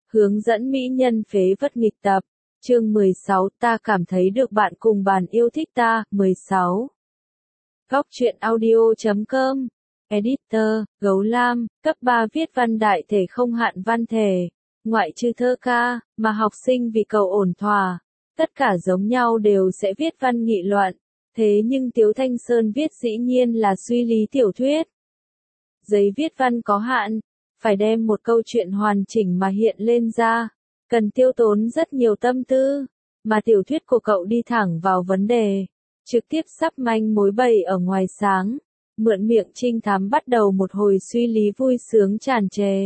Hướng dẫn mỹ nhân phế vật nghịch tập. Chương 16, ta cảm thấy được bạn cùng bàn yêu thích ta. 16. Góc truyện audio.com. Editor, Gấu Lam, cấp 3 viết văn đại thể không hạn văn thể, ngoại trừ thơ ca, mà học sinh vì cầu ổn thỏa, tất cả giống nhau đều sẽ viết văn nghị luận. Thế nhưng Tiếu Thanh Sơn viết dĩ nhiên là suy lý tiểu thuyết. Giấy viết văn có hạn, phải đem một câu chuyện hoàn chỉnh mà hiện lên ra, cần tiêu tốn rất nhiều tâm tư, mà tiểu thuyết của cậu đi thẳng vào vấn đề, trực tiếp sắp manh mối bày ở ngoài sáng, mượn miệng trinh thám bắt đầu một hồi suy lý vui sướng tràn trề.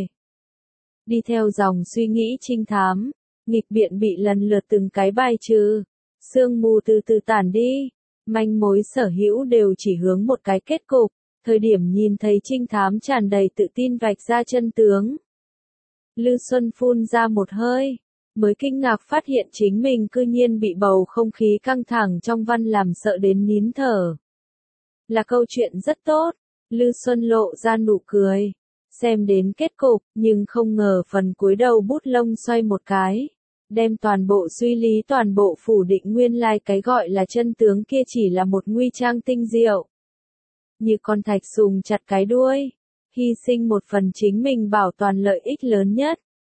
Đi theo dòng suy nghĩ trinh thám, nghịch biện bị lần lượt từng cái bài trừ, sương mù từ từ tản đi, manh mối sở hữu đều chỉ hướng một cái kết cục. Thời điểm nhìn thấy trinh thám tràn đầy tự tin vạch ra chân tướng, Lư Xuân phun ra một hơi, mới kinh ngạc phát hiện chính mình cư nhiên bị bầu không khí căng thẳng trong văn làm sợ đến nín thở. Là câu chuyện rất tốt, Lư Xuân lộ ra nụ cười, xem đến kết cục, nhưng không ngờ phần cuối đầu bút lông xoay một cái, đem toàn bộ suy lý toàn bộ phủ định nguyên lai cái gọi là chân tướng kia chỉ là một nguy trang tinh diệu. Như con thạch sùng chặt cái đuôi, hy sinh một phần chính mình bảo toàn lợi ích lớn nhất.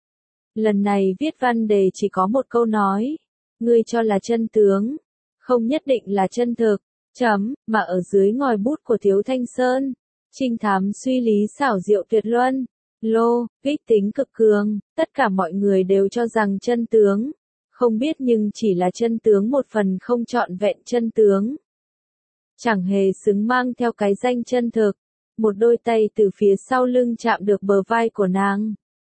Lần này viết văn đề chỉ có một câu nói, ngươi cho là chân tướng, không nhất định là chân thực, mà ở dưới ngòi bút của Tiếu Thanh Sơn, trinh thám suy lý xảo diệu tuyệt luân, kích tính cực cường, tất cả mọi người đều cho rằng chân tướng, không biết nhưng chỉ là chân tướng một phần không trọn vẹn chân tướng. Chẳng hề xứng mang theo cái danh chân thực, một đôi tay từ phía sau lưng chạm được bờ vai của nàng.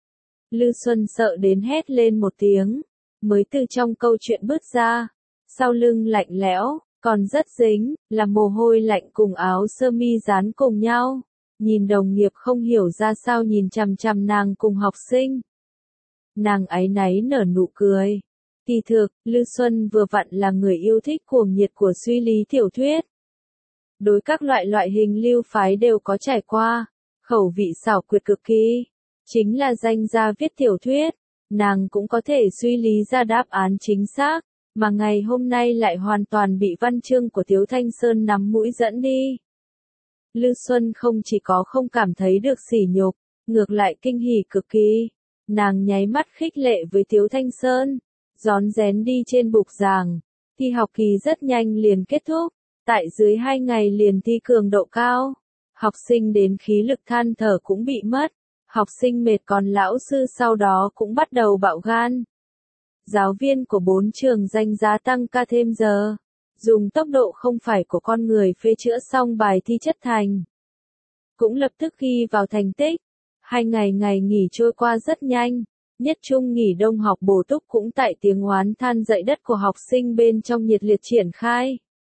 Lư Xuân sợ đến hét lên một tiếng, mới từ trong câu chuyện bước ra, sau lưng lạnh lẽo, còn rất dính, là mồ hôi lạnh cùng áo sơ mi dán cùng nhau, nhìn đồng nghiệp không hiểu ra sao nhìn chằm chằm nàng cùng học sinh. Nàng áy náy nở nụ cười. Kỳ thực, Lư Xuân vừa vặn là người yêu thích cuồng nhiệt của suy lý tiểu thuyết. Đối các loại hình lưu phái đều có trải qua, khẩu vị xảo quyệt cực kỳ, chính là danh gia viết tiểu thuyết, nàng cũng có thể suy lý ra đáp án chính xác, mà ngày hôm nay lại hoàn toàn bị văn chương của Tiếu Thanh Sơn nắm mũi dẫn đi. Lư Xuân không chỉ có không cảm thấy được sỉ nhục, ngược lại kinh hỉ cực kỳ, nàng nháy mắt khích lệ với Tiếu Thanh Sơn, rón rén đi trên bục giảng, thi học kỳ rất nhanh liền kết thúc. Tại dưới 2 ngày liền thi cường độ cao, học sinh đến khí lực than thở cũng bị mất, học sinh mệt còn lão sư sau đó cũng bắt đầu bạo gan. Giáo viên của 4 trường danh giá tăng ca thêm giờ, dùng tốc độ không phải của con người phê chữa xong bài thi chất thành. Cũng lập tức ghi vào thành tích, 2 ngày nghỉ trôi qua rất nhanh, nhất trung nghỉ đông học bổ túc cũng tại tiếng oán than dậy đất của học sinh bên trong nhiệt liệt triển khai.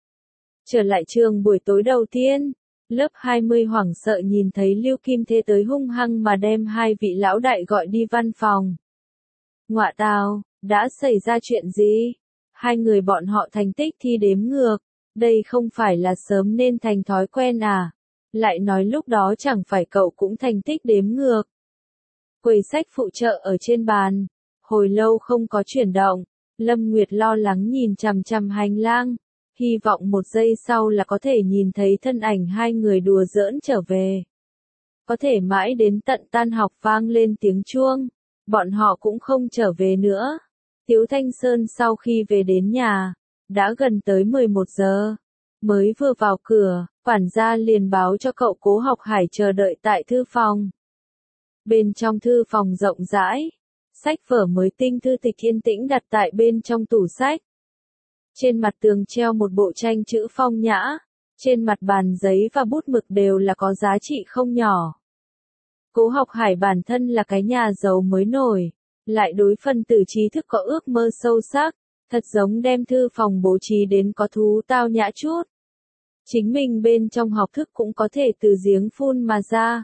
Trở lại trường buổi tối đầu tiên, lớp 20 hoảng sợ nhìn thấy Lưu Kim Thế tới hung hăng mà đem 2 vị lão đại gọi đi văn phòng. Ngọa tào, đã xảy ra chuyện gì? 2 người bọn họ thành tích thi đếm ngược, đây không phải là sớm nên thành thói quen à? Lại nói lúc đó chẳng phải cậu cũng thành tích đếm ngược. Quầy sách phụ trợ ở trên bàn, hồi lâu không có chuyển động, Lâm Nguyệt lo lắng nhìn chằm chằm hành lang. Hy vọng một giây sau là có thể nhìn thấy thân ảnh 2 người đùa giỡn trở về. Có thể mãi đến tận tan học vang lên tiếng chuông, bọn họ cũng không trở về nữa. Tiếu Thanh Sơn sau khi về đến nhà, đã gần tới 11 giờ. Mới vừa vào cửa, quản gia liền báo cho cậu Cố Học Hải chờ đợi tại thư phòng. Bên trong thư phòng rộng rãi, sách vở mới tinh thư tịch yên tĩnh đặt tại bên trong tủ sách. Trên mặt tường treo một bộ tranh chữ phong nhã, trên mặt bàn giấy và bút mực đều là có giá trị không nhỏ. Cố Học Hải bản thân là cái nhà giàu mới nổi, lại đối phân tử trí thức có ước mơ sâu sắc, thật giống đem thư phòng bố trí đến có thú tao nhã chút. Chính mình bên trong học thức cũng có thể từ giếng phun mà ra.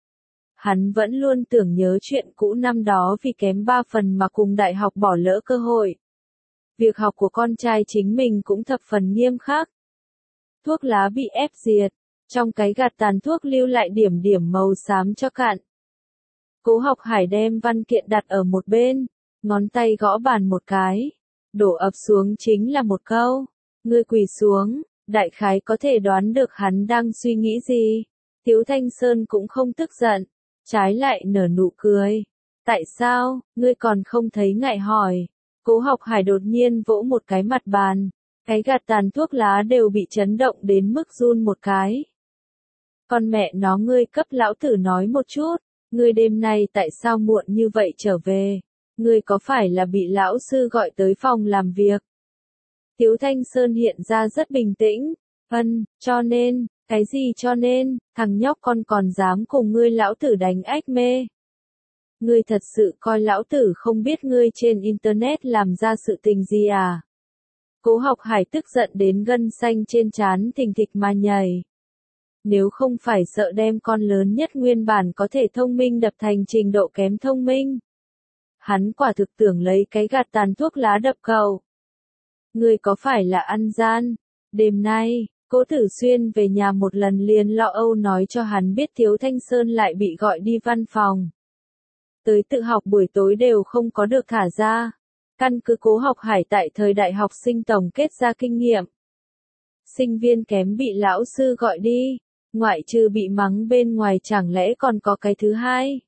Hắn vẫn luôn tưởng nhớ chuyện cũ năm đó vì kém 3 phần mà cùng đại học bỏ lỡ cơ hội. Việc học của con trai chính mình cũng thập phần nghiêm khắc. Thuốc lá bị ép diệt, trong cái gạt tàn thuốc lưu lại điểm điểm màu xám cho cạn. Cố Học Hải đem văn kiện đặt ở một bên, ngón tay gõ bàn một cái. Đổ ập xuống chính là một câu. Ngươi quỳ xuống, đại khái có thể đoán được hắn đang suy nghĩ gì. Tiếu Thanh Sơn cũng không tức giận, trái lại nở nụ cười. Tại sao, ngươi còn không thấy ngại hỏi. Cố Học Hải đột nhiên vỗ một cái mặt bàn. Cái gạt tàn thuốc lá đều bị chấn động đến mức run một cái. Con mẹ nó, ngươi cấp lão tử nói một chút. Ngươi đêm nay tại sao muộn như vậy trở về? Ngươi có phải là bị lão sư gọi tới phòng làm việc? Tiếu Thanh Sơn hiện ra rất bình tĩnh. Cho nên, cái gì cho nên, thằng nhóc con còn dám cùng ngươi lão tử đánh ách mê. Ngươi thật sự coi lão tử không biết ngươi trên internet làm ra sự tình gì à? Cố Học Hải tức giận đến gân xanh trên trán thình thịch mà nhảy. Nếu không phải sợ đem con lớn nhất nguyên bản có thể thông minh đập thành trình độ kém thông minh. Hắn quả thực tưởng lấy cái gạt tàn thuốc lá đập cậu. Ngươi có phải là ăn gian? Đêm nay, Cố Tử Xuyên về nhà một lần liền lo âu nói cho hắn biết Tiếu Thanh Sơn lại bị gọi đi văn phòng. Tới tự học buổi tối đều không có được thả ra. Căn cứ Cố Học Hải tại thời đại học sinh tổng kết ra kinh nghiệm. Sinh viên kém bị lão sư gọi đi, ngoại trừ bị mắng bên ngoài chẳng lẽ còn có cái thứ hai.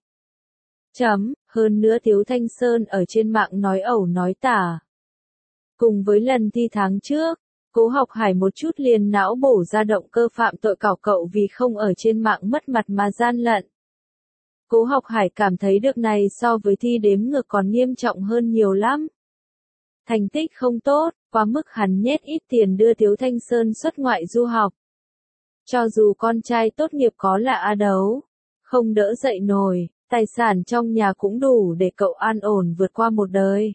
Hơn nữa Tiếu Thanh Sơn ở trên mạng nói ẩu nói tả. Cùng với lần thi tháng trước, Cố Học Hải một chút liền não bổ ra động cơ phạm tội cậu vì không ở trên mạng mất mặt mà gian lận. Cố Học Hải cảm thấy được này so với thi đếm ngược còn nghiêm trọng hơn nhiều lắm. Thành tích không tốt, quá mức hắn nhét ít tiền đưa Tiếu Thanh Sơn xuất ngoại du học. Cho dù con trai tốt nghiệp có là A đấu, không đỡ dậy nổi, tài sản trong nhà cũng đủ để cậu an ổn vượt qua một đời.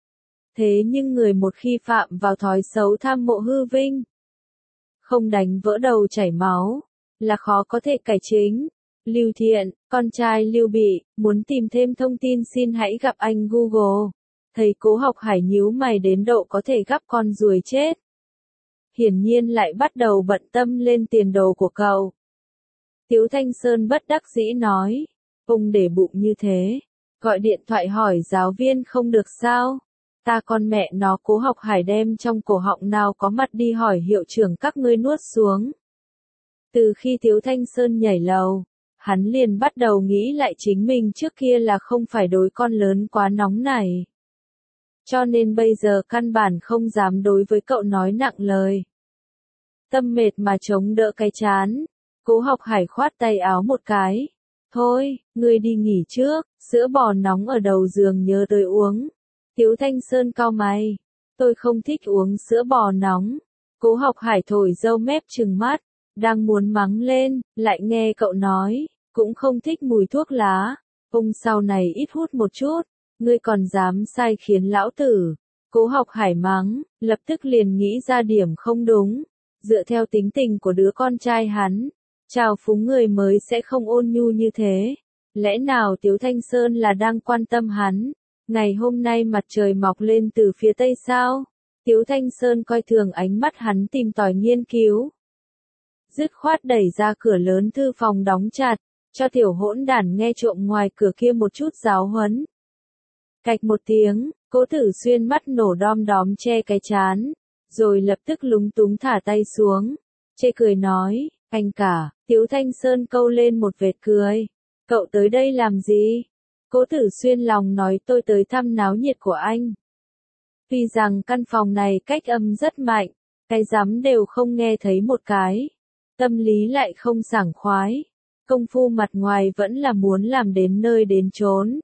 Thế nhưng người một khi phạm vào thói xấu tham mộ hư vinh, không đánh vỡ đầu chảy máu, là khó có thể cải chính. Lưu Thiện, con trai Lưu Bị, muốn tìm thêm thông tin xin hãy gặp anh Google. Thầy Cố Học Hải nhíu mày đến độ có thể gắp con ruồi chết. Hiển nhiên lại bắt đầu bận tâm lên tiền đồ của cậu. Tiếu Thanh Sơn bất đắc dĩ nói, ông để bụng như thế, gọi điện thoại hỏi giáo viên không được sao? Ta con mẹ nó Cố Học Hải đem trong cổ họng nào có mặt đi hỏi hiệu trưởng các ngươi nuốt xuống. Từ khi Tiếu Thanh Sơn nhảy lầu, hắn liền bắt đầu nghĩ lại chính mình trước kia là không phải đối con lớn quá nóng nảy. Cho nên bây giờ căn bản không dám đối với cậu nói nặng lời. Tâm mệt mà chống đỡ cái chán, Cố Học Hải khoát tay áo một cái. Thôi, ngươi đi nghỉ trước, sữa bò nóng ở đầu giường nhớ tới uống. Tiếu Thanh Sơn cau mày. Tôi không thích uống sữa bò nóng. Cố Học Hải thổi râu mép trừng mắt, đang muốn mắng lên, lại nghe cậu nói, cũng không thích mùi thuốc lá. Ông sau này ít hút một chút, ngươi còn dám sai khiến lão tử. Cố Học Hải mắng, lập tức liền nghĩ ra điểm không đúng. Dựa theo tính tình của đứa con trai hắn, chào phúng người mới sẽ không ôn nhu như thế. Lẽ nào Tiếu Thanh Sơn là đang quan tâm hắn? Ngày hôm nay mặt trời mọc lên từ phía tây sao? Tiếu Thanh Sơn coi thường ánh mắt hắn tìm tòi nghiên cứu. Dứt khoát đẩy ra cửa lớn thư phòng đóng chặt, cho tiểu hỗn đản nghe trộm ngoài cửa kia một chút giáo huấn. Cạch một tiếng, Cố Tử Xuyên mắt nổ đom đóm che cái chán, rồi lập tức lúng túng thả tay xuống, chê cười nói, anh cả. Tiếu Thanh Sơn câu lên một vệt cười. Cậu tới đây làm gì? Cố Tử Xuyên lòng nói tôi tới thăm náo nhiệt của anh. Tuy rằng căn phòng này cách âm rất mạnh, cái rắm đều không nghe thấy một cái. Tâm lý lại không sảng khoái. Công phu mặt ngoài vẫn là muốn làm đến nơi đến chốn.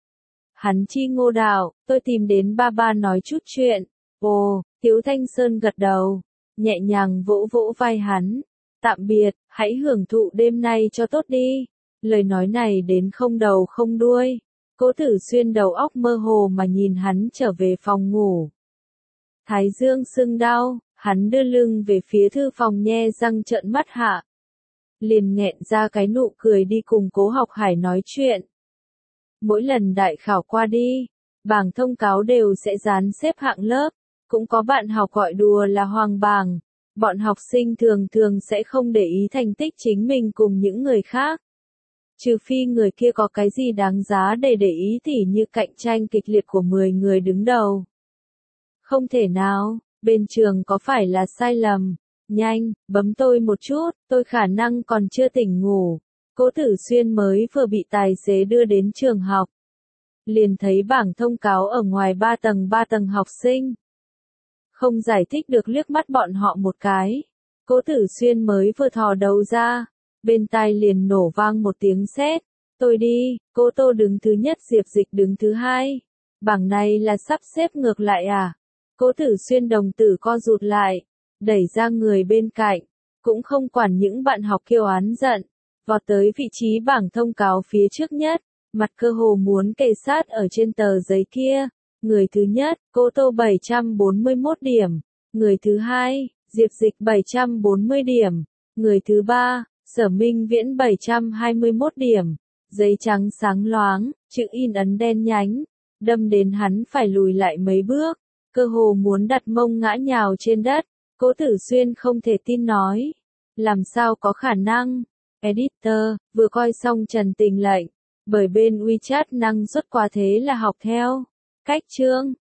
Hắn chi ngô đạo, tôi tìm đến ba nói chút chuyện. Ồ, Tiếu Thanh Sơn gật đầu, nhẹ nhàng vỗ vỗ vai hắn. Tạm biệt, hãy hưởng thụ đêm nay cho tốt đi. Lời nói này đến không đầu không đuôi. Cố Tử Xuyên đầu óc mơ hồ mà nhìn hắn trở về phòng ngủ. Thái dương sưng đau, hắn đưa lưng về phía thư phòng nhe răng trợn mắt hạ. Liền nghẹn ra cái nụ cười đi cùng Cố Học Hải nói chuyện. Mỗi lần đại khảo qua đi, bảng thông cáo đều sẽ dán xếp hạng lớp, cũng có bạn học gọi đùa là hoàng bảng. Bọn học sinh thường thường sẽ không để ý thành tích chính mình cùng những người khác. Trừ phi người kia có cái gì đáng giá để ý tỉ như cạnh tranh kịch liệt của 10 người đứng đầu. Không thể nào, bên trường có phải là sai lầm. Nhanh, bấm tôi một chút, tôi khả năng còn chưa tỉnh ngủ. Cố Tử Xuyên mới vừa bị tài xế đưa đến trường học. Liền thấy bảng thông cáo ở ngoài 3 tầng học sinh. Không giải thích được liếc mắt bọn họ một cái. Cố Tử Xuyên mới vừa thò đầu ra. Bên tai liền nổ vang một tiếng sét. Tôi đi, Cố Tô đứng thứ nhất, Diệp Dịch đứng thứ hai. Bảng này là sắp xếp ngược lại à? Cố Tử Xuyên đồng tử co rụt lại, đẩy ra người bên cạnh, cũng không quản những bạn học kêu oán giận, vọt tới vị trí bảng thông cáo phía trước nhất, mặt cơ hồ muốn kề sát ở trên tờ giấy kia. Người thứ nhất, Cố Tô 741 điểm, người thứ hai, Diệp Dịch 740 điểm, người thứ ba, Sở Minh Viễn 721 điểm. Giấy trắng sáng loáng, chữ in ấn đen nhánh, đâm đến hắn phải lùi lại mấy bước, cơ hồ muốn đặt mông ngã nhào trên đất. Cố Tử Xuyên không thể tin nói, làm sao có khả năng. Editor, vừa coi xong Trần Tình lệnh, bởi bên WeChat năng suất quá thế là học theo. Cách chương